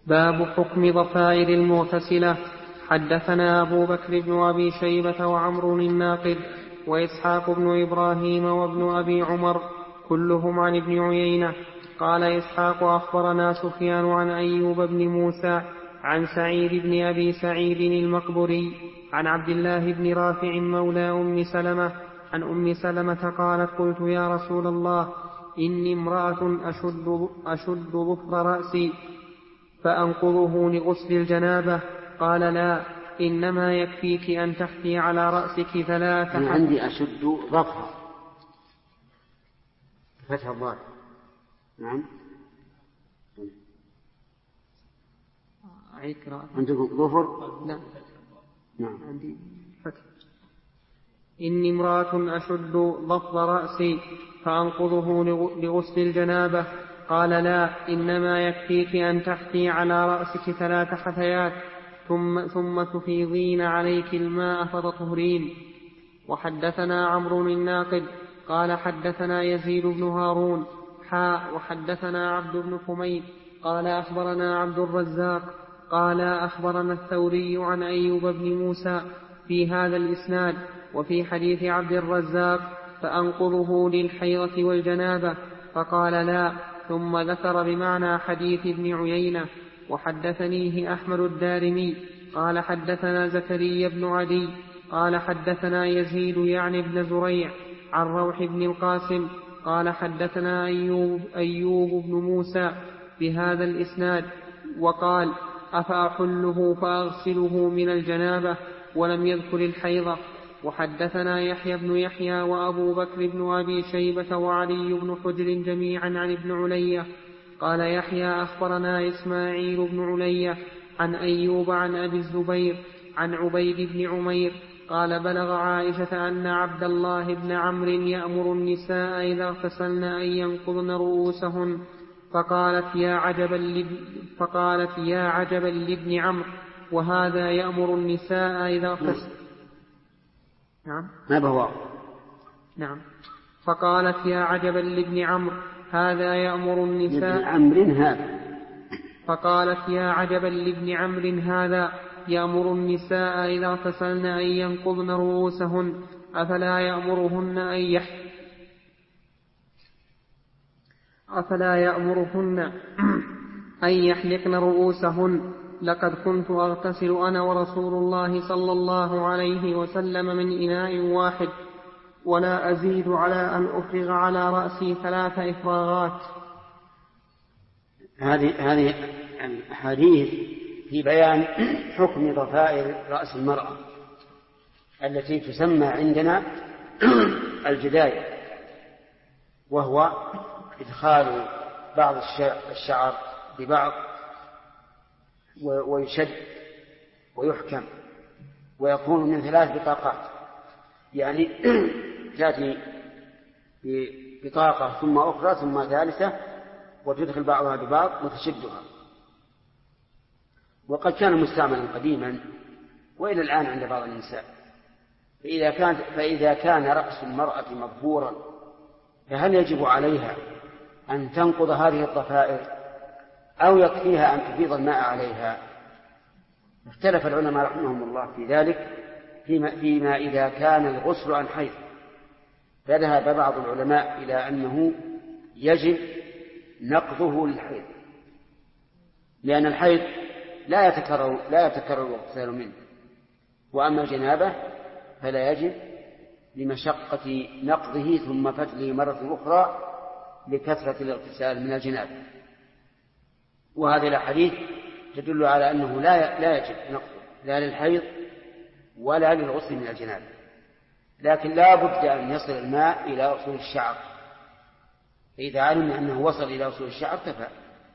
باب حكم ضفائر المغتسلة. حدثنا أبو بكر بن أبي شيبة وعمر الناقد وإسحاق بن إبراهيم وابن أبي عمر كلهم عن ابن عيينة. قال إسحاق أخبرنا سفيان عن أيوب بن موسى عن سعيد بن أبي سعيد المقبري عن عبد الله بن رافع مولى أم سلمة عن أم سلمة قالت قلت يا رسول الله إني امرأة أشد ظفر رأسي فأنقضه لغسل الجنابة. قال لا، إنما يكفيك أن تحثي على رأسك 3 أنا عندي أشد ظفر فتح الضاد. نعم عندكم ظفر؟ لا نعم عندي فتح. إني امرأة أشد ظفر رأسي فأنقضه لغسل الجنابة. قال لا، إنما يكفيك أن تحثي على رأسك 3 حثيات ثم تفيضين عليك الماء فتطهرين. وحدثنا عمرو الناقد قال حدثنا يزيد بن هارون وحدثنا عبد بن حميد قال أخبرنا عبد الرزاق قال أخبرنا الثوري عن أيوب بن موسى في هذا الإسناد. وفي حديث عبد الرزاق فأنقضه للحيضة والجنابة فقال لا، ثم ذكر بمعنى حديث ابن عيينة. وحدثنيه أحمد الدارمي قال حدثنا زكريا بن عدي قال حدثنا يزيد يعني بن زريع عن روح بن القاسم قال حدثنا أيوب بن موسى بهذا الإسناد وقال أفأحله فأغسله من الجنابة، ولم يذكر الحيضة. وحدثنا يحيى بن يحيى وأبو بكر بن أبي شيبة وعلي بن حجر جميعا عن ابن علية. قال يحيى أخبرنا إسماعيل بن علية عن أيوب عن أبي الزبير عن عبيد بن عمير قال بلغ عائشة أن عبد الله بن عمرو يأمر النساء إذا اغتسلن أن ينقضن رؤوسهن فقالت يا عجبا لابن عمرو وهذا يأمر النساء إذا اغتسلن. نعم ما بهو. نعم. فقالت يا عجبا لابن عمرو هذا يأمر النساء. فقالت يا عجبا لابن عمرو هذا يأمر النساء إذا اغتسلن أن ينقضن رؤوسهن أفلا يأمرهن أن يحلقن رؤوسهن. لقد كنت أغتسل أنا ورسول الله صلى الله عليه وسلم من إناء واحد ولا أزيد على أن أفرغ على رأسي 3 إفراغات. هذه الحديث في بيان حكم ضفائر رأس المرأة التي تسمى عندنا الجداية، وهو إدخال بعض الشعر ببعض ويشد ويحكم ويكون من 3 بطاقات، يعني تأتي بطاقة ثم أخرى ثم ثالثة وتدخل بعضها ببعض وتشدها. وقد كان مستعملا قديما وإلى الآن عند بعض النساء. فإذا كان رأس المرأة مظهورا فهل يجب عليها أن تنقض هذه الضفائر أو يكفيها أن تفيض الماء عليها؟ اختلف العلماء رحمهم الله في ذلك فيما إذا كان الغسل عن حيض. فذهب بعض العلماء إلى أنه يجب نقضه للحيض، لأن الحيض لا يتكرر الاغتسال منه، وأما الجنابة فلا يجب لمشقة نقضه ثم فتله مرة أخرى لكثرة الاغتسال من الجنابة. وهذه الأحاديث تدل على أنه لا يجب نقضه لا للحيض ولا للغسل من الجنابة، لكن لا بد أن يصل الماء إلى أصول الشعر، فإذا علم أنه وصل إلى أصول الشعر كفى.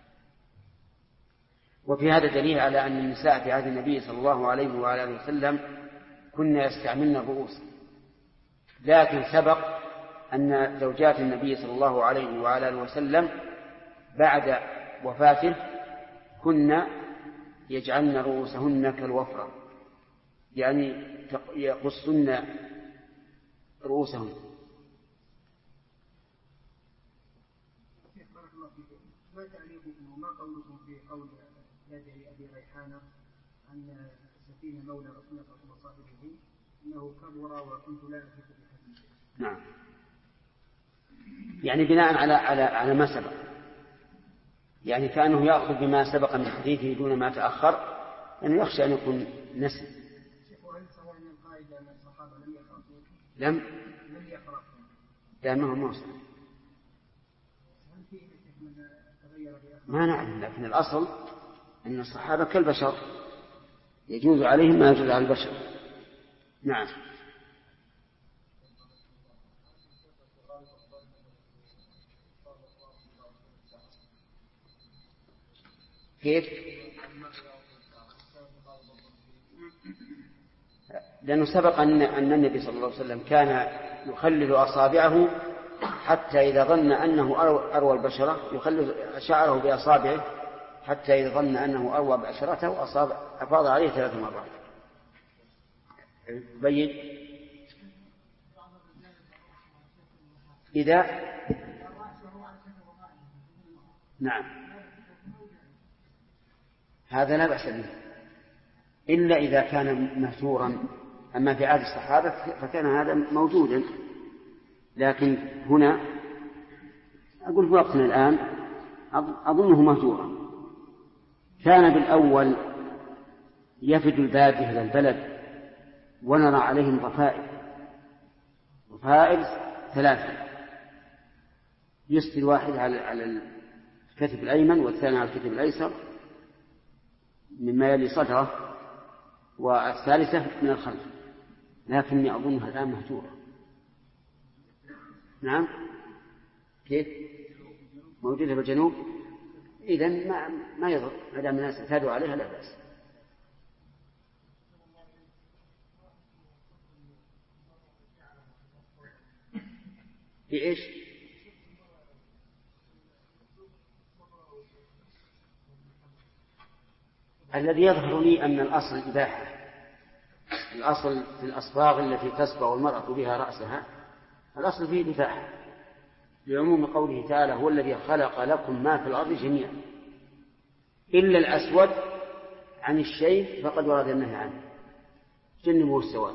وفي هذا دليل على أن النساء في عهد النبي صلى الله عليه وعلى آله وسلم كن يستعملن الرؤوس، لكن سبق أن زوجات النبي صلى الله عليه وعلى آله وسلم بعد وفاته كن يجعلن رؤوسهن كالوفرة، يعني يقصن رؤوسهن. ما تعليقكم وما قولكم في قول جابر أبي ريحانة أن سفينة مولى رسول الله صلى الله عليه وسلم إنه كبر وكنت لا أثق بحديثه. نعم، يعني بناء على ما سبق، يعني كأنه يأخذ بما سبق من حديثه دون ما تأخر، لأنه يعني يخشى أن يكون نسي. لم لأنه موصل ما نعلم، لكن الأصل أن الصحابة كالبشر يجوز عليهم ما يجوز على البشر. نعم. كيف؟ لأنه سبق أن النبي صلى الله عليه وسلم كان يخلل أصابعه حتى إذا ظن أنه أروى البشرة، يخلل شعره بأصابعه حتى إذا ظن أنه أروى بأشرته أفاض عليه 3 مرات. بين إذا نعم هذا لا بأس به إلا إذا كان مهجورا، أما في عهد الصحابة فكان هذا موجودا، لكن هنا أقول في وقتنا الآن أظنه مهجورا. كان بالأول يفد البادية إلى البلد ونرى عليهم ضفائر 3، يسقي الواحد على الكتف الأيمن والثاني على الكتف الأيسر مما يلي صدره، والثالثة من الخلف، لكني أظنها الآن مهجورة. نعم. كيف؟ موجودة في الجنوب، إذن ما يضر ما دام الناس اعتادوا عليها لا بأس. بإيش؟ الذي يظهر لي أن الأصل الإباحة، الأصل في الأصباغ التي تصبغ المرأة بها رأسها الأصل فيه الإباحة، لعموم قوله تعالى هو الذي خلق لكم ما في الأرض جميعا إلا الأسود عن الشيء فقد ورد النهي عنه، جنبه السواد.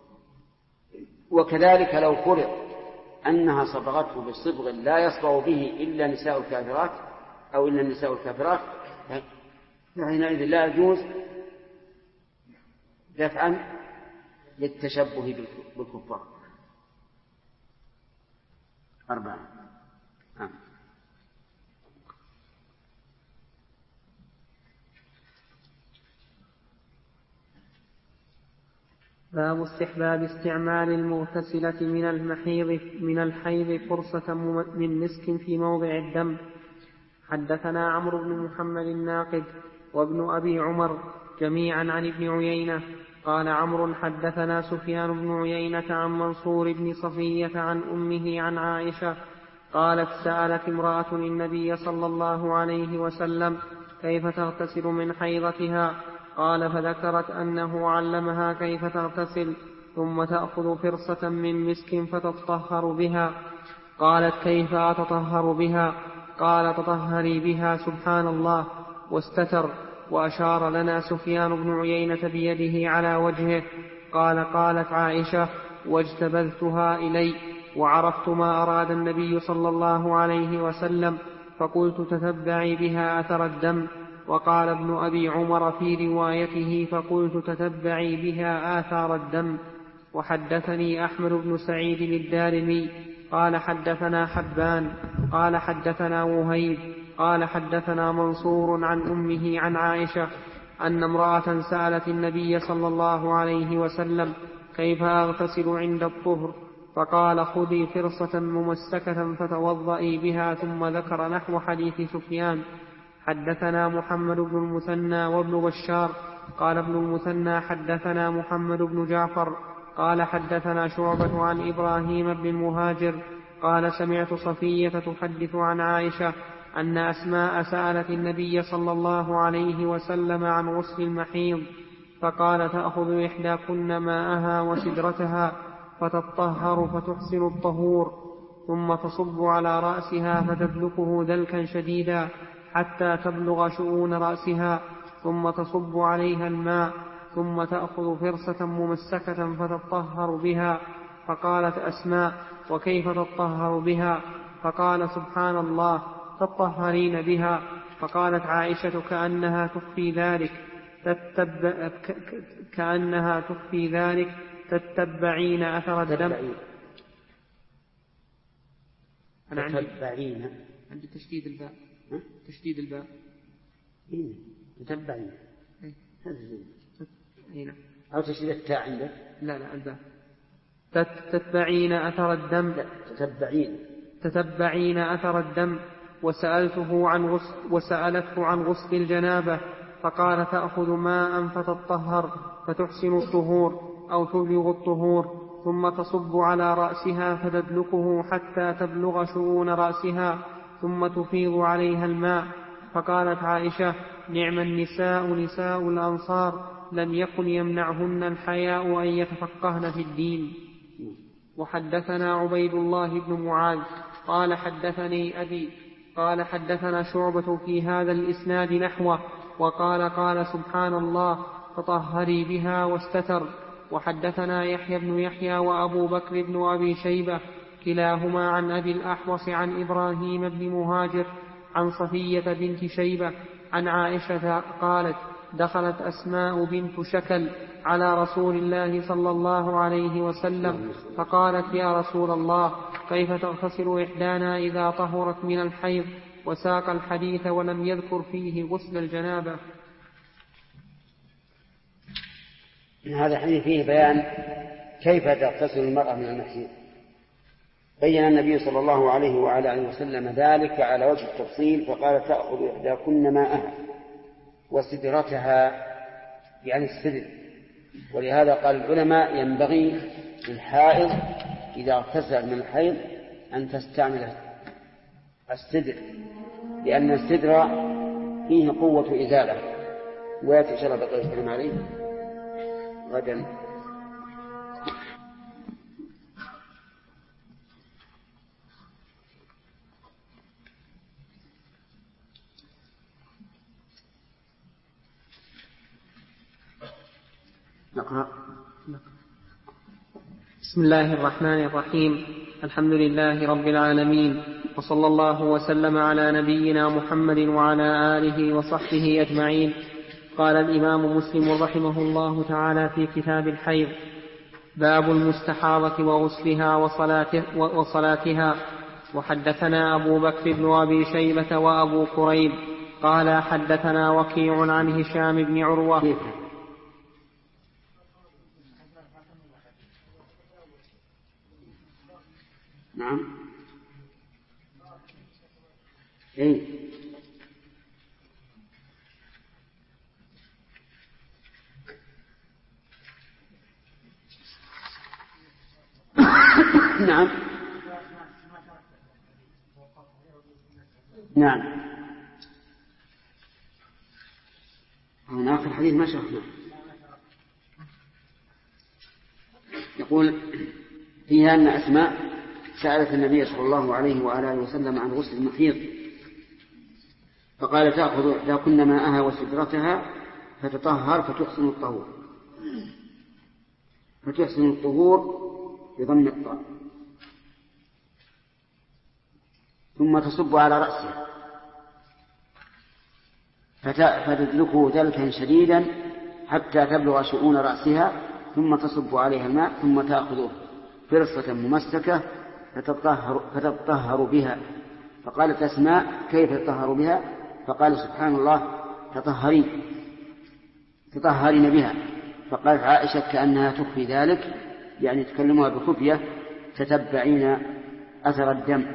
وكذلك لو فرض أنها صبغته بصبغ لا يصبغ به إلا نساء الكافرات أو إلا النساء الكافرات، فحينئذ لا يجوز دفعا للتشبه بالكفار. 4. باب استحباب استعمال المغتسلة من الحيض فرصة من مسك في موضع الدم. حدثنا عمرو بن محمد الناقد وابن أبي عمر جميعا عن ابن عيينة قال عمرو حدثنا سفيان بن عيينة عن منصور بن صفية عن أمه عن عائشة قالت سألت امرأة النبي صلى الله عليه وسلم كيف تغتسل من حيضتها، قال فذكرت أنه علمها كيف تغتسل ثم تأخذ فرصة من مسك فتطهر بها. قالت كيف أتطهر بها؟ قال تطهري بها سبحان الله، واستتر، وأشار لنا سفيان بن عيينة بيده على وجهه. قالت عائشة واجتبذتها إلي وعرفت ما أراد النبي صلى الله عليه وسلم فقلت تتبعي بها أثر الدم. وقال ابن أبي عمر في روايته فقلت تتبعي بها آثار الدم. وحدثني أحمد بن سعيد الدارمي قال حدثنا حبان قال حدثنا وهيب قال حدثنا منصور عن أمه عن عائشة أن امرأة سألت النبي صلى الله عليه وسلم كيف أغتسل عند الطهر، فقال خذي فرصة ممسكة فتوضئي بها، ثم ذكر نحو حديث سفيان. حدثنا محمد بن المثنى وابن بشار قال ابن المثنى حدثنا محمد بن جعفر قال حدثنا شعبة عن إبراهيم بن المهاجر قال سمعت صفية تحدث عن عائشة أن أسماء سألت النبي صلى الله عليه وسلم عن غسل المحيض، فقال تأخذ إحداكن ماءها وسدرتها فتطهر فتحسن الطهور، ثم تصب على رأسها فتدلكه دلكا شديدا حتى تبلغ شؤون رأسها، ثم تصب عليها الماء ثم تأخذ فرصة ممسكة فتطهر بها. فقالت أسماء: وكيف تطهر بها؟ فقال: سبحان الله، تطهرين بها. فقالت عائشة: كأنها تخفي ذلك تتبعين أثر الدم. أنا عندي تشديد الباء. تشديد الباء. تتبعين. هنا. أو تشديد التاء عندك؟ لا الباء. تتبعين أثر الدم. تتبعين أثر الدم. وسألته عن غسل الجنابة، فقال: تأخذ ماء فتطهر فتحسن الطهور أو تبلغ الطهور، ثم تصب على رأسها فتدلكه حتى تبلغ شؤون رأسها، ثم تفيض عليها الماء. فقالت عائشة: نعم النساء نساء الأنصار، لم يكن يمنعهن الحياء أن يتفقهن في الدين. وحدثنا عبيد الله بن معاذ قال: حدثني أبي قال: حدثنا شعبة في هذا الإسناد نحوه، وقال: قال سبحان الله، تطهري بها واستتر. وحدثنا يحيى بن يحيى وأبو بكر بن أبي شيبة كلاهما عن أبي الأحوص عن إبراهيم بن مهاجر عن صفية بنت شيبة عن عائشة قالت: دخلت أسماء بنت شكل على رسول الله صلى الله عليه وسلم فقالت: يا رسول الله، كيف تغتسل إحدانا إذا طهرت من الحيض؟ وساق الحديث ولم يذكر فيه غسل الجنابة. هذا الحديث فيه بيان كيف تغتسل المرأة من المحيض. بين النبي صلى الله عليه وعلى آله وسلم ذلك على وجه التفصيل، فقال: تأخذ إحداكن ماءها وسدرتها، يعني السدر. ولهذا قال العلماء: ينبغي للحائض إذا اغتسل من الحيض أن تستعمل السدر، لأن السدر فيه قوة إزالة. ويأتي إن شاء الله بقى يتكلم عليه غدا. نقرأ. بسم الله الرحمن الرحيم. الحمد لله رب العالمين، وصلى الله وسلم على نبينا محمد وعلى آله وصحبه أجمعين. قال الإمام مسلم رحمه الله تعالى في كتاب الحيض: باب المستحاضة وغسلها وصلاتها. وحدثنا أبو بكر بن أبي شيبة وأبو كريب قال: حدثنا وكيع عن هشام بن عروة. نعم. نعم. نعم. هنا آخر الحديث ما شرحنا. يقول فيها أن أسماء سألت النبي صلى الله عليه وعلى آله وسلم عن غسل المحيض، فقال: تأخذ إحداكن ماءها وسدرتها فتطهر فتحسن الطهور. فتحسن الطهور بضم الطاء، ثم تصب على رأسها فتدلكه دلكا شديدا حتى تبلغ شؤون رأسها، ثم تصب عليها الماء، ثم تأخذ فرصة ممسكة فتطهر بها. فقالت أسماء: كيف تطهر بها؟ فقال: سبحان الله، تطهرين بها. فقالت عائشة: كأنها تخفي ذلك، يعني تكلمها بخفية، تتبعين أثر الدم.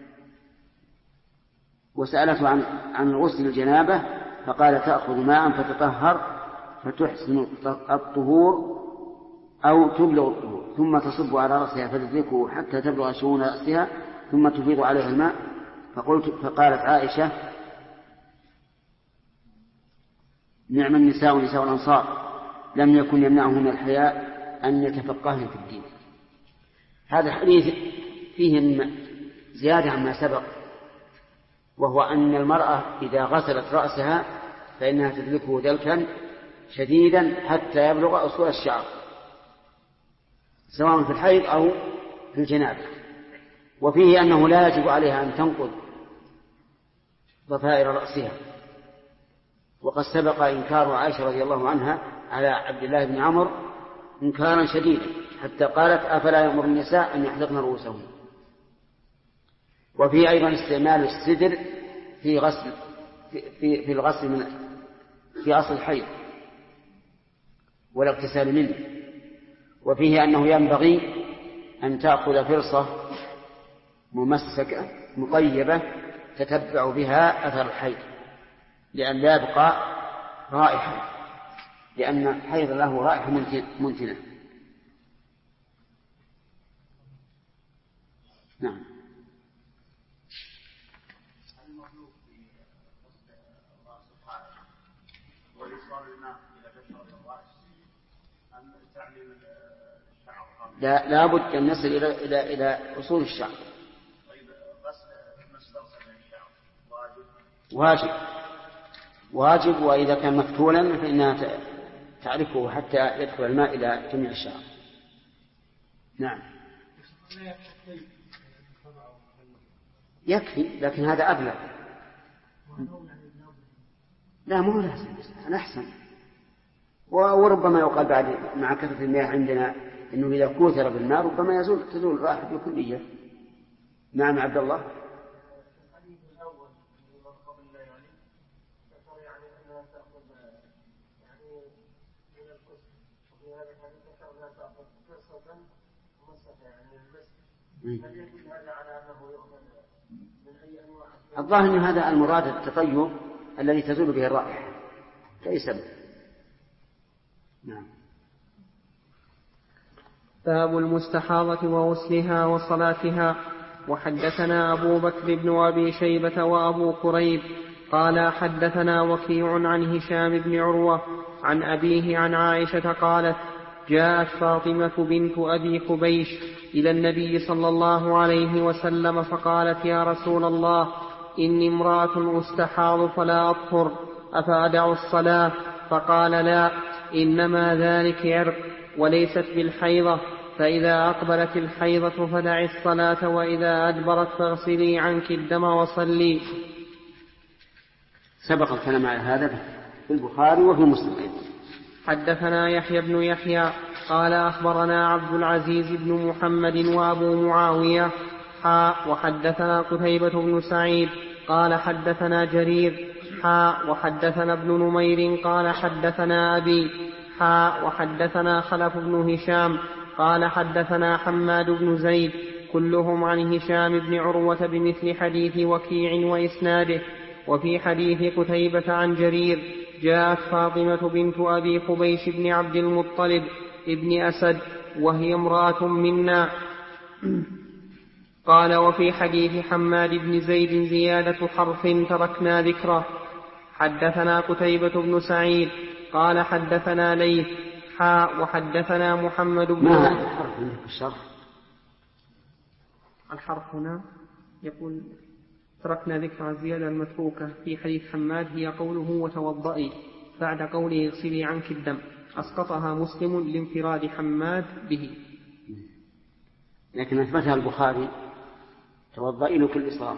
وسألته عن غسل الجنابة، فقال: تأخذ ماء فتطهر فتحسن الطهور أو تبلغ الطهور، ثم تصب على رأسها فتدلكه حتى تبلغ شؤون رأسها، ثم تفيض عليها الماء. فقالت عائشة: نعم النساء نساء الأنصار، لم يكن يمنعهن الحياء أن يتفقهن في الدين. هذا الحديث فيه زيادة عما سبق، وهو أن المرأة إذا غسلت رأسها فإنها تدلكه دلكا شديدا حتى يبلغ أصول الشعر، سواء في الحيض أو في الجنابة. وفيه أنه لا يجب عليها أن تنقض ضفائر رأسها، وقد سبق إنكار عائشة رضي الله عنها على عبد الله بن عمرو إنكارا شديدا حتى قالت أفلا يأمر النساء أن يحلقن رؤوسهن. وفيه أيضا استعمال السدر في الغسل في أصل الحيض والاغتسال منه. وفيه أنه ينبغي أن تأخذ فرصة ممسكة مطيبة تتبع بها أثر الحيض لأن لا يبقى رائحة، لأن الحيض له رائحة منتنة. نعم. لا بد أن نصل إلى أصول الشعر. واجب، وإذا كان مفتولا فإنها تعرفه حتى يدخل الماء إلى جميع الشعر. نعم يكفي، لكن هذا أبلغ. لا مو لازم، أنا أحسن. وربما يقال بعد مع كثرة المياه عندنا إنه إذا كوثر بالماء ربما تزول الرائحة بالكلية. نعم عبد الله. الظاهر أن هذا المراد التطيب الذي تزول به الرائحة ليس به. نعم. باب المستحاضة وغسلها وصلاتها. وحدثنا أبو بكر بن أبي شيبة وأبو كريب قال حدثنا وكيع عن هشام بن عروة عن أبيه عن عائشة قالت جاءت فاطمة بنت أبي قبيش إلى النبي صلى الله عليه وسلم فقالت يا رسول الله إني امرأة أستحاض فلا أطهر أفأدع الصلاة؟ فقال لا، إنما ذلك عرق وليست بالحيضة، فإذا أقبلت الحيضة فدعي الصلاة وإذا أدبرت فاغسلي عنك الدم وصلي. سبق الكلام على هذا في البخاري وفي مسلم. حدثنا يحيى بن يحيى قال أخبرنا عبد العزيز بن محمد وأبو معاوية وحدثنا قتيبة بن سعيد قال حدثنا جرير وحدثنا ابن نمير قال حدثنا أبي وحدثنا خلف بن هشام قال حدثنا حماد بن زيد كلهم عن هشام بن عروة بمثل حديث وكيع وإسناده. وفي حديث قتيبة عن جرير جاءت فاطمة بنت أبي قبيش بن عبد المطلب ابن أسد وهي امرأة منا. قال وفي حديث حماد بن زيد زيادة حرف تركنا ذكره. حدثنا قتيبة بن سعيد قال حدثنا ليث وحدثنا محمد بن الحرف هنا يقول تركنا ذكر الزيادة المتروكة في حديث حماد هي قوله وتوضئي بعد قوله اغسلي عنك الدم، أسقطها مسلم لانفراد حماد به، لكن أثبتها البخاري توضئي لكل إصراف.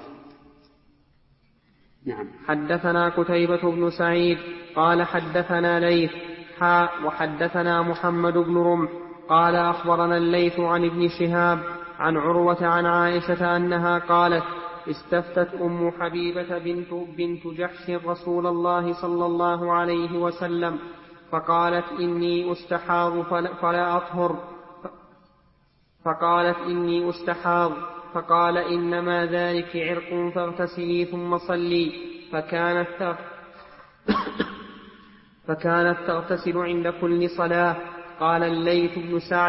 نعم. حدثنا قتيبة بن سعيد قال حدثنا ليث وحدثنا محمد بن رمح قال أخبرنا الليث عن ابن شهاب عن عروة عن عائشة أنها قالت استفتت أم حبيبة بنت جحش رسول الله صلى الله عليه وسلم فقالت إني أستحاض فلا أطهر، فقالت إني أستحاض، فقال إنما ذلك عرق فاغتسلي ثم صلي، فكانت تغتسل عند كل صلاة. قال الليث بن سعد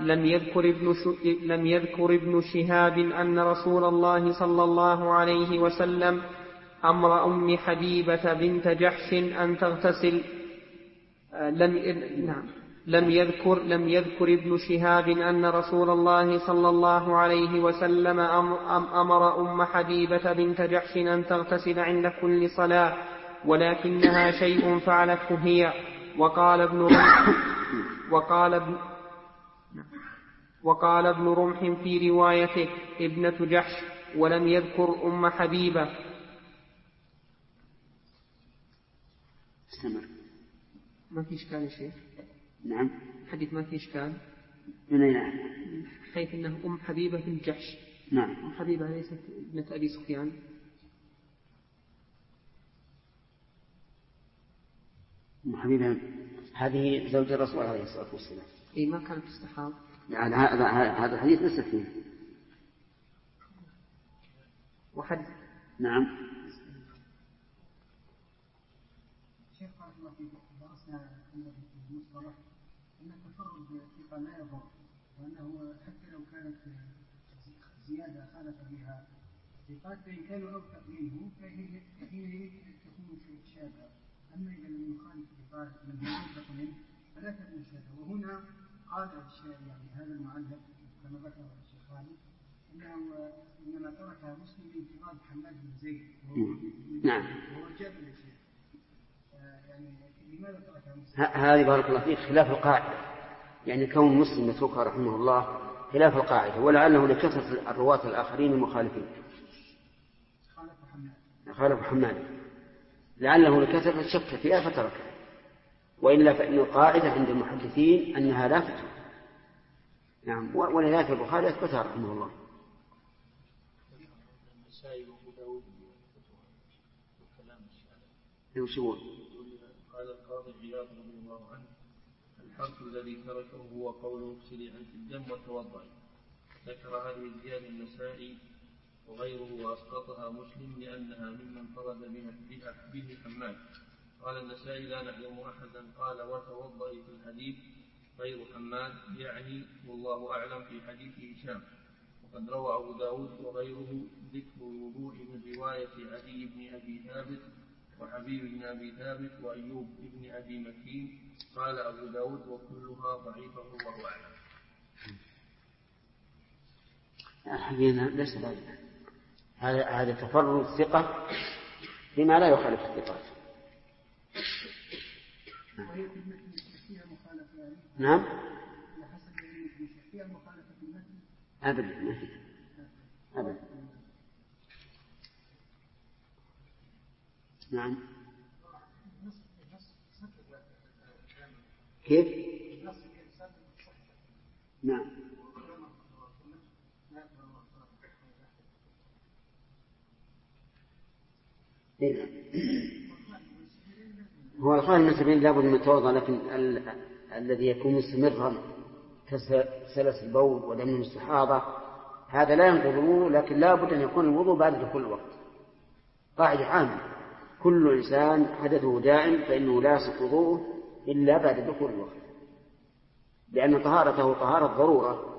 لم يذكر ابن شهاب أن رسول الله صلى الله عليه وسلم أمر أم حبيبة بنت جحش أن تغتسل. لم يذكر ابن شهاب أن رسول الله صلى الله عليه وسلم أمر أم حبيبة بنت جحش أن تغتسل عند كل صلاة، ولكنها شيء فعلته هي. وقال ابن رمح في روايته ابنة جحش، ولم يذكر أم حبيبة. استمر. ما في إشكال يا شيخ؟ نعم. حديث ما في إشكال؟ من أين؟ حيث أنه أم حبيبة بن جحش. نعم. أم حبيبة ليست ابنة أبي سفيان. أم حبيبة هذه زوج الرسول عليه الصلاة والسلام. إيه، ما كانت تستحاض. يعني هذا الحديث ليس فيه. نعم. شيخ بارك الله فيك، درسنا في المصطلح أن التفرد بالثقة لا يضر، وأنه حتى لو كانت زيادة خالف بها ثقات فإن كانوا أوثق منه فحينئذ تكون شاذة. أما إذا لم يخالف ثقات من أوثق منه فلا تكون شاذة. وهنا قال يعني هذا المعلق كما ذكر الشيخ خالد أنه إنما تركها مسلم بانفراد حماد بن زيد. نعم. وهو جابر الشيخ. يعني لماذا تركها مسلم؟ هذه بارك الله فيك خلاف القاعدة، يعني كون مسلم يتركها رحمه الله خلاف القاعدة، ولعله لكثرة الرواة الآخرين المخالفين. خالف حماد لعله لكثرة الشك فيها فتركها، وإلا فإن القاعدة عند المحدثين أنها لا تترك. نعم. ولذلك البخاري أثبتها رحمه الله. قال القاضي عياض رضي الله عنه: الحرف الذي تركه هو قوله اغسلي عنك الدم وتوضئي. ذكر هذه الزيادة النسائي وغيره وأسقطها مسلم لأنها ممن فرد به حماد. قال النسائي: لا نعلم أحدا قال وتوضئي في الحديث غير حماد، يعني والله أعلم في حديث هشام. وقد روى أبو داود وغيره ذكر الوضوء من رواية علي بن أبي ثابت وحبيب بن أبي ثابت وأيوب بن أبي مكين. قال أبو داود: وكلها ضعيفة والله أعلم. ليس ذلك، هذا تفرد الثقة بما لا يخالف الثقات. نعم. أبدا ما في أبدا. نعم. كيف؟ نعم. هو الخارج من سبيل لابد من التوضأ، لكن الذي يكون مستمرا كسلس البول ودم المستحاضة هذا لا ينقض الوضوء، لكن لابد أن يكون الوضوء بعد دخول الوقت. قاعدة عامة: كل إنسان حدثه دائم فإنه لا يصح وضوءه إلا بعد دخول الوقت، لأن طهارته طهارة ضرورة.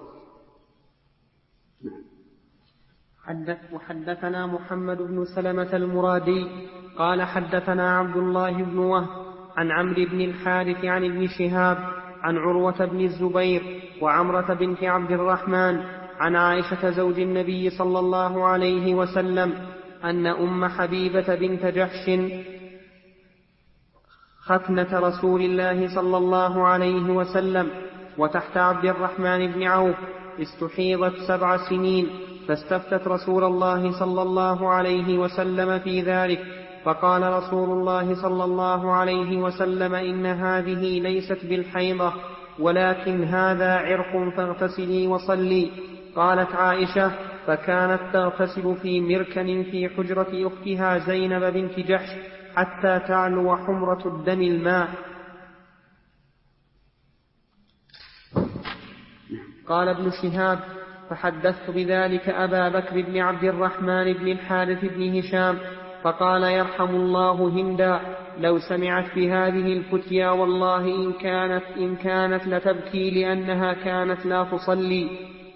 وحدثنا محمد بن سلمة المرادي قال حدثنا عبد الله بن وهب عن عمرو بن الحارث عن ابن شهاب عن عروة بن الزبير وعمرة بنت عبد الرحمن عن عائشة زوج النبي صلى الله عليه وسلم أن أم حبيبة بنت جحش ختنة رسول الله صلى الله عليه وسلم وتحت عبد الرحمن بن عوف استحيضت 7 سنين، فاستفتت رسول الله صلى الله عليه وسلم في ذلك، فقال رسول الله صلى الله عليه وسلم: إن هذه ليست بالحيضة ولكن هذا عرق فاغتسلي وصلي. قالت عائشة: فكانت تغتسل في مركن في حجرة أختها زينب بنت جحش حتى تعلو حمرة الدم الماء. قال ابن شهاب: فحدثت بذلك أبا بكر بن عبد الرحمن بن الحارث بن هشام فقال: يرحم الله هندا، لو سمعت بهذه الفتيا والله إن كانت لتبكي لأنها كانت لا تصلي.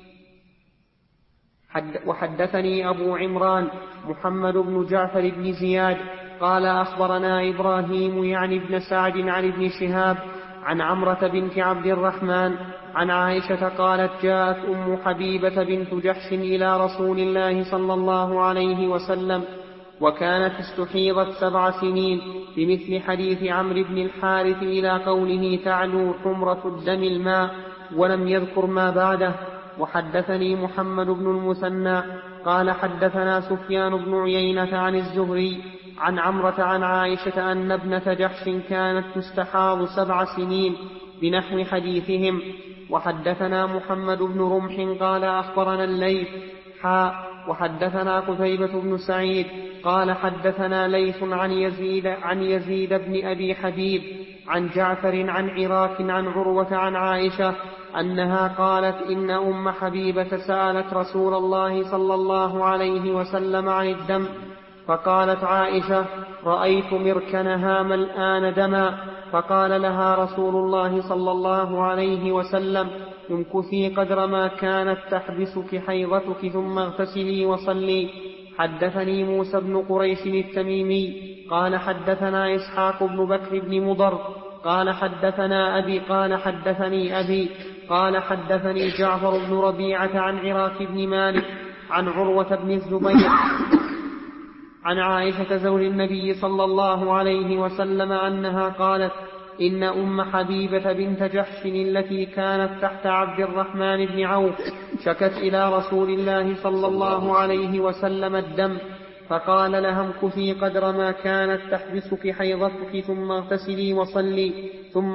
وحدثني أبو عمران محمد بن جعفر بن زياد قال: أخبرنا إبراهيم يعني ابن سعد عن ابن شهاب عن عمرة بنت عبد الرحمن عن عائشة قالت: جاءت أم حبيبة بنت جحش إلى رسول الله صلى الله عليه وسلم وكانت استحيضت 7 سنين، بمثل حديث عمرو بن الحارث إلى قوله تعلو حمرة الدم الماء، ولم يذكر ما بعده. وحدثني محمد بن المثنى قال حدثنا سفيان بن عيينة عن الزهري عن عمرة عن عائشة أن ابنة جحش كانت تستحاض 7 سنين بنحو حديثهم. وحدثنا محمد بن رمح قال أخبرنا الليث وحدثنا قتيبة بن سعيد قال حدثنا ليث عن يزيد بن أبي حبيب عن جعفر عن عراك عن عروة عن عائشة أنها قالت إن أم حبيبة سألت رسول الله صلى الله عليه وسلم عن الدم، فقالت عائشة رأيت مركنها ملآن دما، فقال لها رسول الله صلى الله عليه وسلم امكثي قدر ما كانت تحبسك حيضتك ثم اغتسلي وصلي. حدثني موسى بن قريش التميمي قال حدثنا إسحاق بن بكر بن مضر قال حدثنا أبي قال حدثني أبي قال حدثني جعفر بن ربيعة عن عراك بن مالك عن عروة بن الزبير عن عائشة زوج النبي صلى الله عليه وسلم أنها قالت إن أم حبيبة بنت جحش التي كانت تحت عبد الرحمن بن عوف شكت إلى رسول الله صلى الله عليه وسلم الدم، فقال لها امكثي قدر ما كانت تحبسك حيضتك ثم اغتسلي وصلي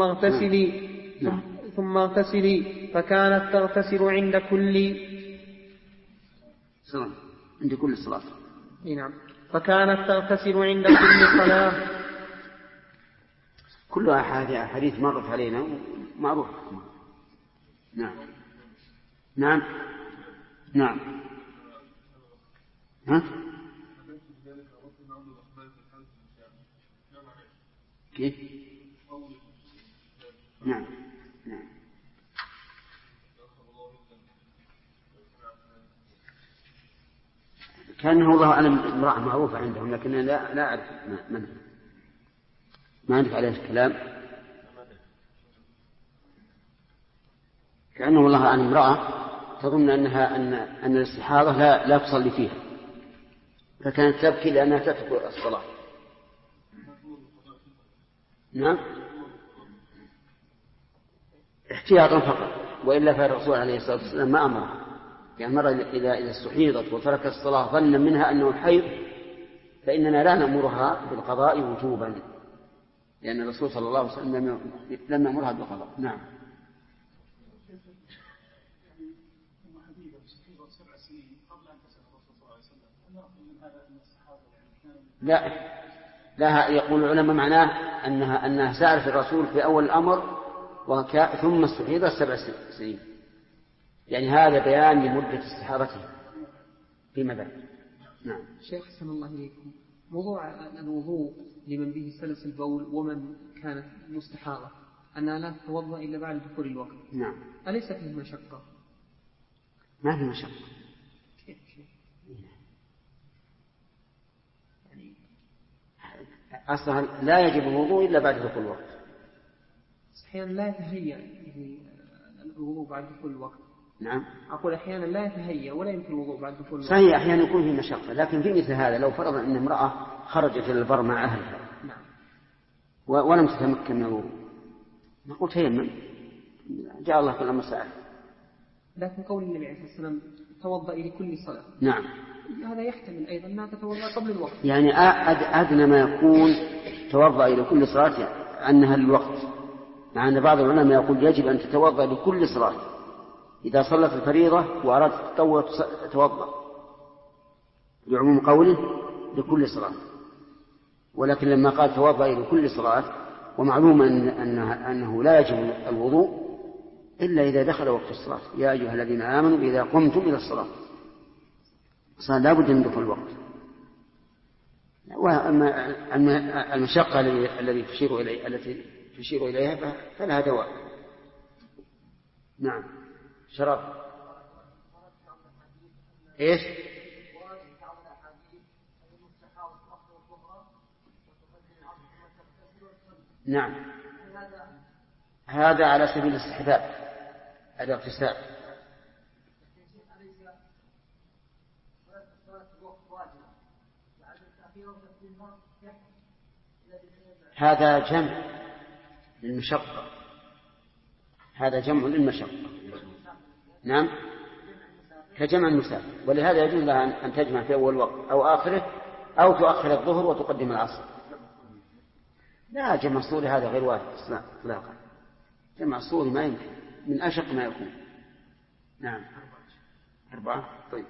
ثم اغتسلي فكانت تغتسل عند كل صلاة. نعم، فكانت تغتسل عند كل صلاة. كلها حديث مرت علينا معروف. نعم نعم نعم. ها؟ كيف؟ نعم نعم. كأنه الله أعلم امرأة معروفة عندهم، لكن لا أعرف من، ما عندك عليه الكلام. كأنه الله أعلم امرأة تظن أن الاستحاضة لا تصلي فيها، فكانت تبكي لأنها تترك الصلاة. نعم، احتياطا فقط، وإلا فالرسول عليه الصلاة والسلام ما أمرها. يعني مرة إذا استحيضت وتركت الصلاة ظنا منها أنه الحيض فإننا لا نأمرها بالقضاء وجوبا، لأن الرسول صلى الله عليه وسلم لم يأمرها بالقضاء. نعم. لا يقول العلماء معناه أنها سألت الرسول في أول الأمر ثم استحيضت 7 سنين، يعني هذا بيان لمدة استحاضته فيما بعد. نعم. شيخ حسن الله إليكم، موضوع الوضوء لمن به سلس البول ومن كانت مستحاضة أنها لا تتوضأ إلا بعد دخول الوقت. نعم. أليس فيه مشقة؟ ما في مشقة. كيف شيء؟ يعني أصلا لا يجب الوضوء إلا بعد دخول الوقت. أحيانا لا يتهيأ يعني الوضوء بعد دخول الوقت. نعم. أقول أحيانا لا يتهيأ ولا يمكن الوضوء بعد دخول الوقت. صحيح، أحيانا يكون فيه مشقة، لكن في مثل هذا لو فرض أن امرأة خرجت إلى البر مع أهلها. نعم. ولم تتمكن من الوضوء، نقول تيمم، جاء الله كل أمر ساعة. لكن قول النبي عليه الصلاة والسلام توضأ لكل صلاة. نعم. هذا يحتمل أيضا أنها تتوضأ قبل الوقت. يعني أدنى ما يكون توضأ إلى كل صلاة عنها الوقت، مع أن بعض العلماء يقول يجب أن تتوضأ لكل صلاة. إذا صلت الفريضة وأرادت التطوع توضأ لعموم قوله لكل صلاة، ولكن لما قال توضأ لكل صلاة ومعلوم أنه لا يجب الوضوء إلا إذا دخل وقت الصلاة. يا أيها الذين آمنوا إذا قمتم إلى الصلاة، صار لا بد من دخول الوقت. وأما المشقة التي تشير إليها فلها دواء. نعم. شراب إيش؟ نعم، هذا على سبيل الاستحباب، الاغتسال. هذا جمع للمشقة، هذا جمع للمشقة. نعم، كجمع المسافر، ولهذا يجوز لها أن تجمع في أول وقت أو آخره، أو تؤخر الظهر وتقدم العصر. لا، جمع صوري هذا غير واجب إطلاقا، جمع صوري ما يمكن، من أشق ما يكون. نعم، 4. طيب،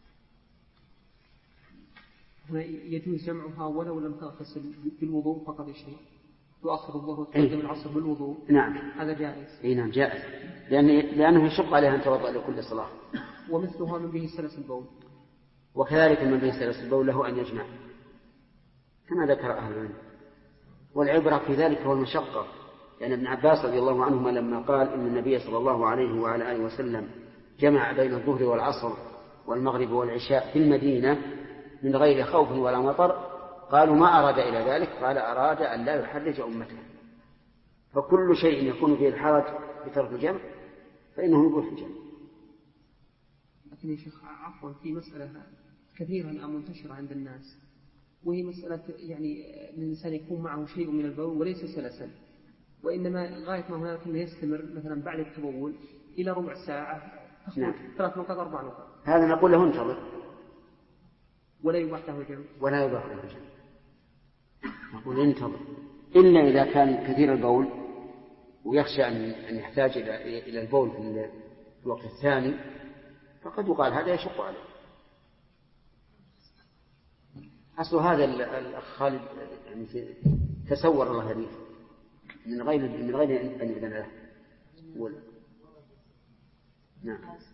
يجوز جمعها ولو لم تغتسل بالوضوء فقط يا شيخ، تؤخر الظهر وتقدم العصر بالوضوء. نعم، هذا جائز. نعم جائز، لأنه يشق عليها أن توضأ لكل صلاة. ومثلها من به سلس البول، وكذلك من به سلس البول له أن يجمع كما ذكر أهل العلم. والعبرة في ذلك هو المشقة، لأن ابن عباس رضي الله عنهما لما قال إن النبي صلى الله عليه وعلى آله وسلم جمع بين الظهر والعصر والمغرب والعشاء في المدينة من غير خوف ولا مطر، قالوا ما أراد إلى ذلك؟ قال أراد أن لا يحرج أمته. فكل شيء يكون فيه الحرج بترك الجمع فإنه يبوح الجمع. لكن يا شيخ عفوا، في مسألة كثيرا الآن منتشرة عند الناس، وهي مسألة يعني الإنسان يكون معه شيء من البول وليس سلسا، وإنما غاية ما هناك أنه يستمر مثلا بعد التبول إلى ربع ساعة، نعم. 3 نقاط 4 نقاط، هذا نقول له انتظر، ولا يباح له جمع، ولا يباح له جمع، نقول انتظر، إلا إذا كان كثير البول ويخشى أن يحتاج إلى البول في الوقت الثاني، فقد يقال هذا يشق عليه. أصل هذا الأخ خالد يعني تسور الله هديه من غير أن يأذن له. نعم.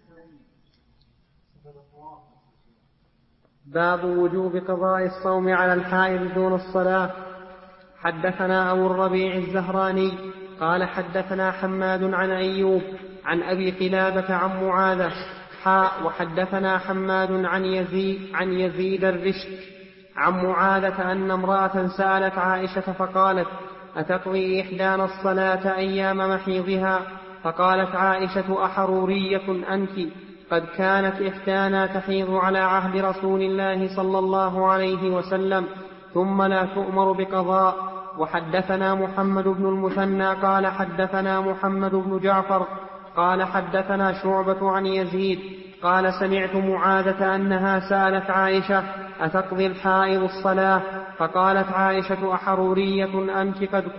باب وجوب قضاء الصوم على الحائض دون الصلاة. حدثنا أبو الربيع الزهراني قال حدثنا حماد عن أيوب عن أبي قلابة عن معاذة وحدثنا حماد عن يزيد الرشك عن معاذة أن امرأة سألت عائشة فقالت أتقضي إحدانا الصلاة أيام محيضها؟ فقالت عائشة أحرورية أنت؟ قد كانت إحدانا تحيض على عهد رسول الله صلى الله عليه وسلم ثم لا تؤمر بقضاء. وحدثنا محمد بن المثنى قال حدثنا محمد بن جعفر قال حدثنا شعبة عن يزيد قال سمعت معاذة أنها سألت عائشة أتقضي الحائض الصلاة؟ فقالت عائشة أحرورية أنت؟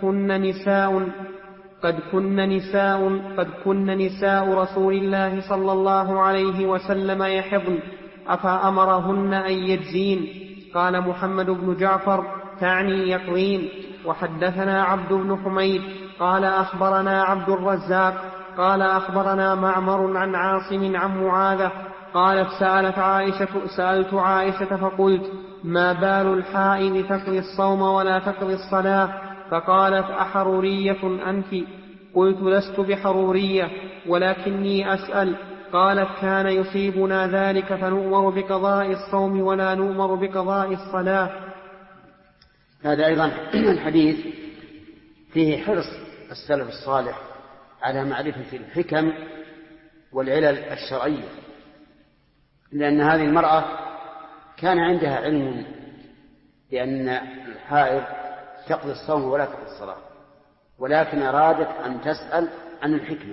قد كن نساء رسول الله صلى الله عليه وسلم يحضن أفأمرهن أن يجزين؟ قال محمد بن جعفر تعني يقضين. وحدثنا عبد بن حميد قال أخبرنا عبد الرزاق قال أخبرنا معمر عن عاصم عن معاذة قالت سألت عائشة فقلت ما بال الحائض تقضي الصوم ولا تقضي الصلاة؟ فقالت أحرورية أنت؟ قلت لست بحرورية ولكني أسأل. قالت كان يصيبنا ذلك فنؤمر بقضاء الصوم ولا نؤمر بقضاء الصلاة. هذا أيضا الحديث فيه حرص السلف الصالح على معرفة الحكم والعلل الشرعية، لأن هذه المرأة كان عندها علم بأن الحائض تقضي الصوم ولا تقضي الصلاة، ولكن أرادت أن تسأل عن الحكمة،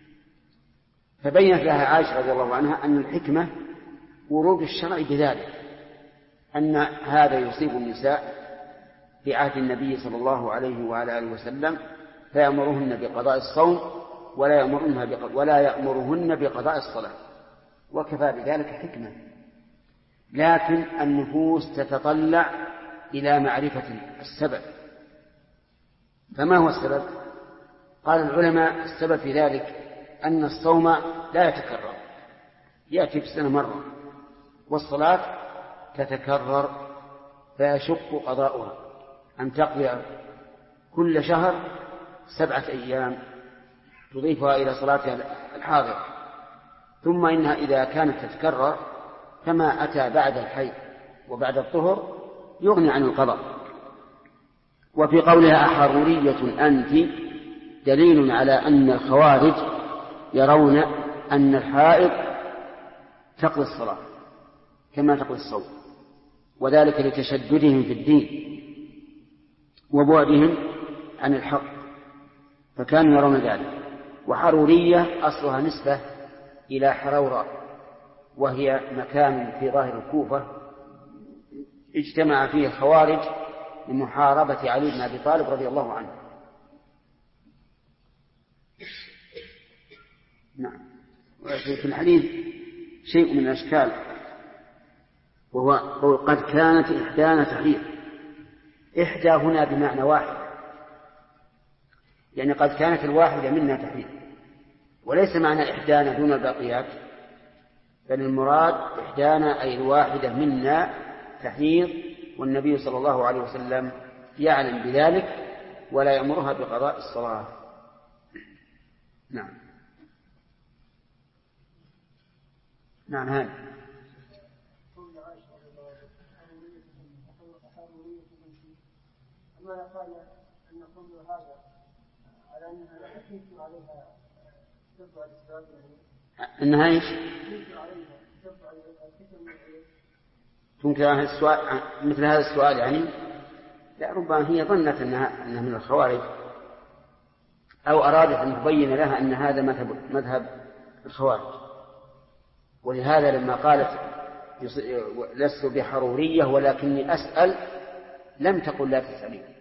فبينت لها عائشة رضي الله عنها أن الحكمة ورود الشرع بذلك، أن هذا يصيب النساء في عهد النبي صلى الله عليه وعلى آله وسلم فيأمرهن بقضاء الصوم ولا يأمرهن بقضاء الصلاة، وكفى بذلك حكمة. لكن النفوس تتطلع إلى معرفة السبب. فما هو السبب؟ قال العلماء السبب في ذلك أن الصوم لا يتكرر، يأتي في السنة مرة، والصلاة تتكرر فيشق قضاؤها، أن تقضي كل شهر 7 أيام تضيفها إلى صلاتها الحاضرة، ثم إنها إذا كانت تتكرر فما أتى بعد الحيض وبعد الطهر يغني عن القضاء. وفي قولها أحرورية أنت دليل على أن الخوارج يرون أن الحائض تقضي الصلاة كما تقضي الصوم، وذلك لتشددهم في الدين وبعدهم عن الحق، فكانوا يرون ذلك. وحرورية أصلها نسبة إلى حرورة، وهي مكان في ظاهر الكوفة اجتمع فيه الخوارج لمحاربة علي بن أبي طالب رضي الله عنه. نعم. في الحديث شيء من الأشكال، وهو قد كانت إحدانا تحيض. إحدى هنا بمعنى واحد، يعني قد كانت الواحدة منا تحيض، وليس معنى إحدانا دون الباقيات، بل المراد إحدانا أي الواحدة منا تحيض، والنبي صلى الله عليه وسلم يعلم بذلك ولا يأمرها بقضاء الصلاة. نعم. نعم. هذا ما قال أن قول هذا على أنها لا تكيف عليها تبع الإسلام، أنها إيش؟ عليها تبع الكتب. ممكن السؤال مثل هذا السؤال يعني، لا، ربما هي ظنت أنها من الخوارج، أو أرادت أن تبين لها أن هذا مذهب الخوارج، ولهذا لما قالت لست بحرورية ولكني أسأل لم تقل لا تسألين.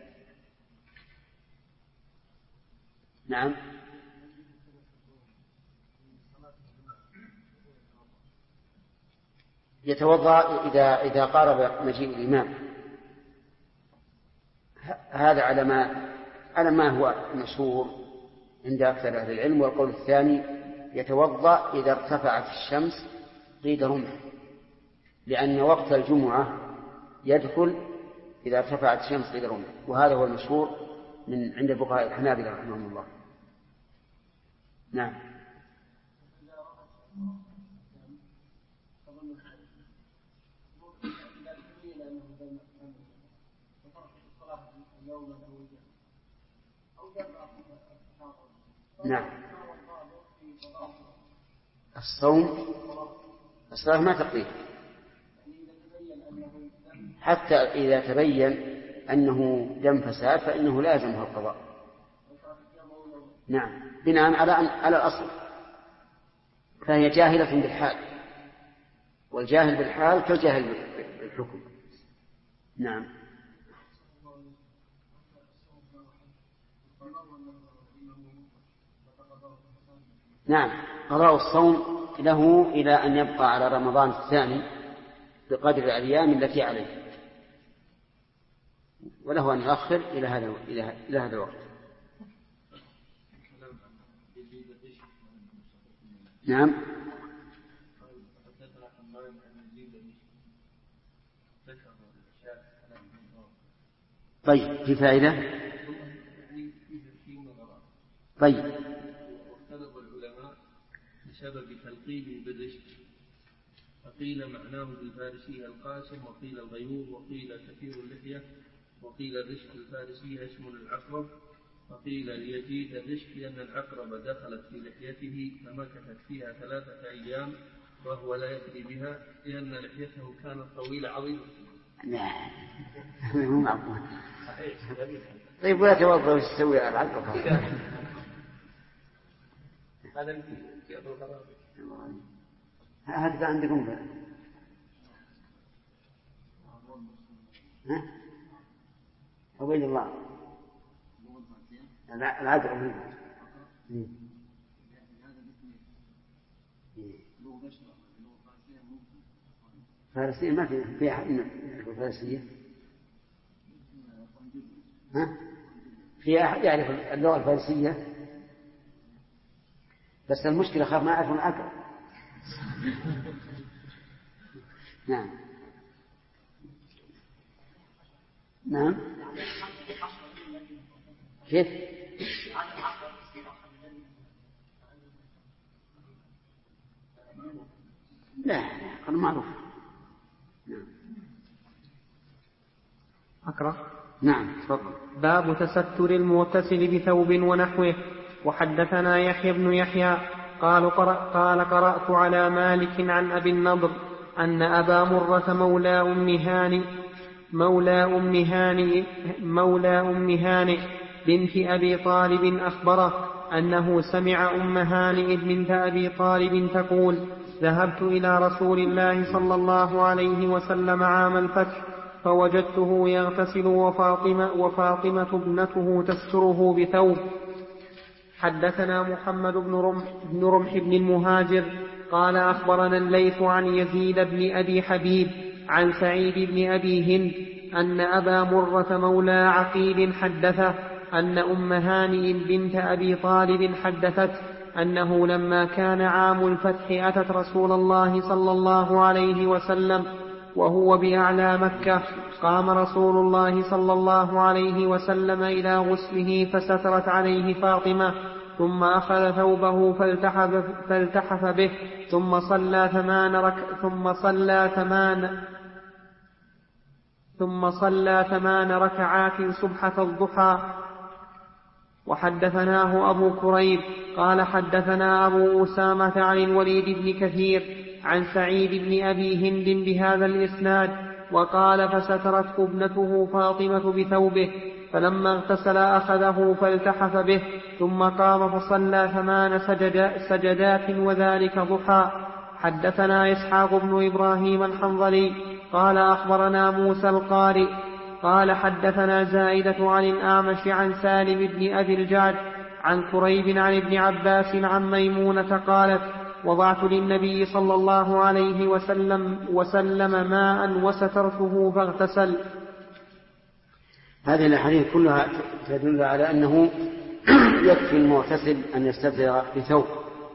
نعم. يتوضأ إذا قارب مجيء الإمام، هذا على ما هو مشهور عند أكثر أهل العلم. والقول الثاني يتوضأ إذا ارتفعت الشمس قيد رمح، لأن وقت الجمعة يدخل إذا ارتفعت الشمس قيد رمح، وهذا هو المشهور من عند الفقهاء الحنابلة رحمهم الله. نعم. نعم. الصلاة ما تقضيه حتى إذا تبين أنه دم فساد فإنه لازمه القضاء. نعم، بناء على الأصل، فهي جاهلة بالحال، والجاهل بالحال كالجاهل بالحكم. نعم. نعم، قضاء الصوم له إلى أن يبقى على رمضان الثاني بقدر الأيام التي عليه، وله أن يؤخر إلى هذا الوقت. نعم. طيب، في فائدة. طيب. واختلف العلماء بسبب تلقيبه بالرشد، فقيل معناه بالفارسية القاسم، وقيل الغيور، وقيل كثير اللحية، وقيل الرشد الفارسية اسم العقرب، وقيل ليزيد الرشد لأن العقرب دخلت في لحيته فمكثت فيها 3 أيام وهو لا يدري بها لأن لحيته كانت طويلة عظيمة. لا، مو معقول. طيب، ولا توضأ وتسوي العقرب هذا في أبو الغراب. هذا عندكم بقى. ها؟ عبيد الله. العقرب. فارسية ما في أحد يعرف الفارسية. ها؟ في أحد يعرف اللغة الفارسية؟ بس المشكلة خاف ما يعرفون العقرب. نعم. نعم. كيف؟ لا، قال معروف. نعم. أقرأ. نعم، تفضل. باب تستر المغتسل بثوب ونحوه. وحدثنا يحيى بن يحيى قال قرأت على مالك عن أبي النضر أن أبا مرة مولى أم هاني مولى أم هانئ بنت أبي طالب أخبره أنه سمع أم هانئ بنت أبي طالب تقول: ذهبت إلى رسول الله صلى الله عليه وسلم عام الفتح فوجدته يغتسل وفاطمة ابنته تستره بثوب. حدثنا محمد بن رمح بن المهاجر قال أخبرنا الليث عن يزيد بن أبي حبيب عن سعيد بن أبي هند أن أبا مرة مولى عقيل حدثه أن أم هانئ بنت أبي طالب حدثت أنه لما كان عام الفتح أتت رسول الله صلى الله عليه وسلم وهو بأعلى مكة، قام رسول الله صلى الله عليه وسلم إلى غسله فسترت عليه فاطمة، ثم أخذ ثوبه فالتحف به، ثم صلى 8 ركعات سبحة الضحى. وحدثناه أبو كريب قال حدثنا أبو أسامة عن الوليد بن كثير عن سعيد بن أبي هند بهذا الإسناد، وقال: فسترت ابنته فاطمة بثوبه، فلما اغتسل أخذه فالتحف به، ثم قام فصلى 8 سجدات وذلك ضحى. حدثنا إسحاق بن إبراهيم الحنظلي قال أخبرنا موسى القارئ قال حدثنا زائدة عن الأعمش عن سالم بن أبي الجعد عن كريب عن ابن عباس عن ميمونة قالت: وضعت للنبي صلى الله عليه وسلم ماء وسترته فاغتسل. هذه الأحاديث كلها تدل على أنه يكفي المغتسل أن يستتر بثوب،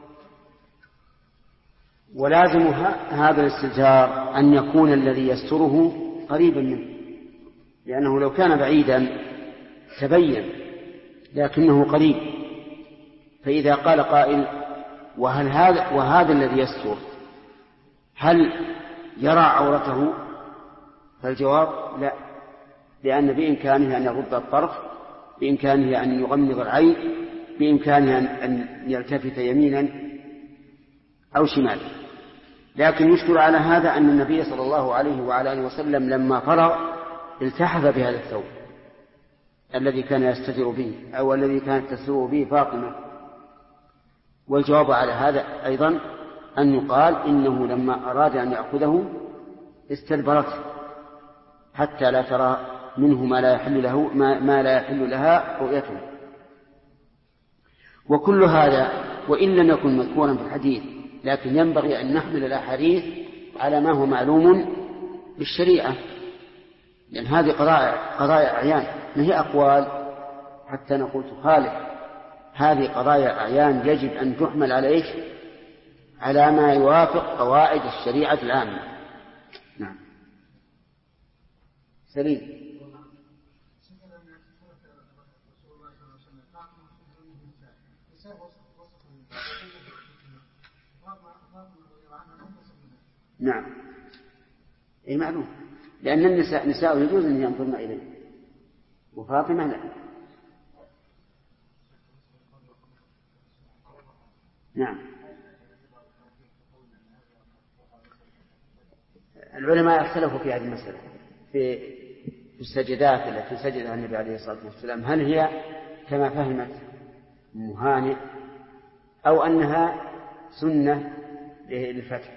ولازم هذا الاستتار أن يكون الذي يستره قريبا منه، لأنه لو كان بعيدا تبين، لكنه قريب. فإذا قال قائل: وهذا الذي يستر هل يرى عورته؟ فالجواب: لا، لأن بإمكانه أن يغض الطرف، بإمكانه أن يغمض العين، بإمكانه أن يلتفت يمينا أو شمالا. لكن يشكل على هذا أن النبي صلى الله عليه وعلى آله وسلم لما فرغ التحف بهذا الثوب الذي كان يستتر به أو الذي كانت تستر به فاطمة. والجواب على هذا أيضا أن يقال إنه لما أراد أن يأخذه استدبرته حتى لا ترى منه ما لا يحل لها رؤيته. وكل هذا وإن لم يكن مذكورا في الحديث، لكن ينبغي أن نحمل الأحاديث على ما هو معلوم بالشريعة، لأن هذه قضايا أعيان، ما هي أقوال حتى نقول تخالف. هذه قضايا أعيان يجب أن تحمل على إيش؟ على ما يوافق قواعد الشريعة العامة. نعم. سليم. نعم، أي معلوم، لأن النساء يجوز أن ينظرن إليه، وفاطمة لا. نعم. العلماء اختلفوا في هذه المسألة في السجدات التي سجدها النبي عليه الصلاة والسلام، هل هي كما فهمت مهانئ أو أنها سنة للفتح.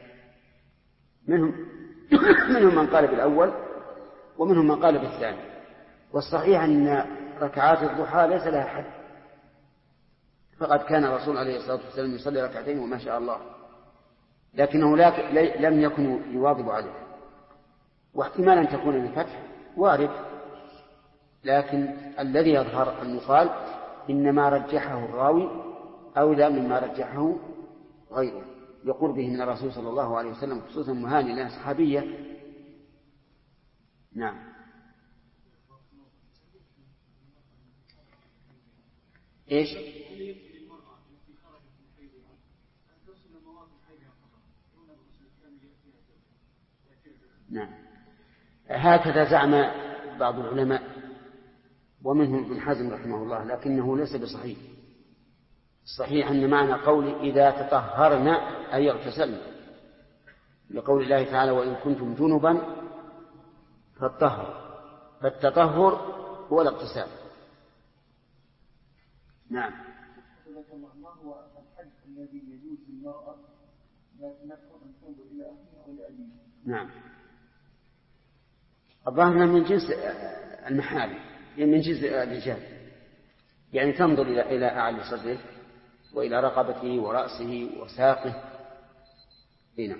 منهم من قال بالأول ومنهم من قال بالثاني. والصحيح أن ركعات الضحى ليس لها حد، فقد كان الرسول عليه الصلاة والسلام يصلي ركعتين وما شاء الله، لكنه لم يكن يواظب عليه. واحتمال أن تكون للفتح وارد، لكن الذي يظهر أن يقال إنما رجحه الراوي أولى مما رجحه غيره لقربه من الرسول صلى الله عليه وسلم، خصوصا مهانئ لها صحابية. نعم. إيش؟ نعم، هكذا زعم بعض العلماء ومنهم ابن حزم رحمه الله، لكنه ليس بصحيح. الصحيح أن معنى قول إذا تطهرنا أي اغتسلنا، لقول الله تعالى: وإن كنتم جنبا فاطهروا. فالتطهر هو الاغتسال. نعم. ما هو الحد الذي يجوز للمرأة أن تنظر إلى أخيها وإلى أبيها؟ نعم. الظاهر من جنس المحارم، يعني من جنس الرجال، يعني تنظر إلى أعلى صدره وإلى رقبته ورأسه وساقه. هنا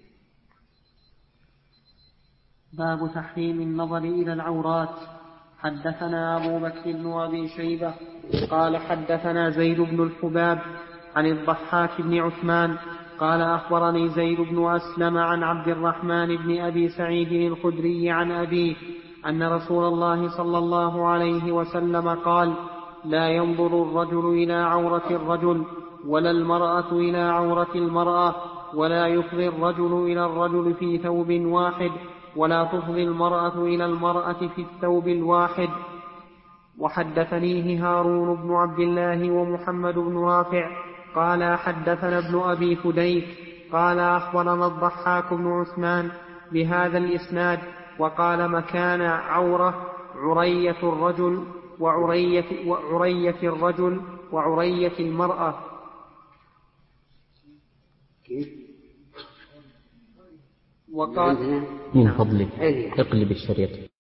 باب تحريم النظر إلى العورات. حدثنا أبو بكر بن أبي شيبة قال حدثنا زيد بن الحباب عن الضحاك بن عثمان قال أخبرني زيد بن أسلم عن عبد الرحمن بن أبي سعيد الخدري عن أبيه أن رسول الله صلى الله عليه وسلم قال: لا ينظر الرجل إلى عورة الرجل ولا المرأة إلى عورة المرأة، ولا يفضي الرجل إلى الرجل في ثوب واحد، ولا تفضي المرأة إلى المرأة في الثوب الواحد. وحدثنيه هارون بن عبد الله ومحمد بن رافع قال حدثنا ابن أبي فديك قال أخبرنا الضحاك بن عثمان بهذا الإسناد، وقال مكان عورة عرية الرجل وعرية الرجل وعرية المرأة. وقال من فضلك اقلب الشريط.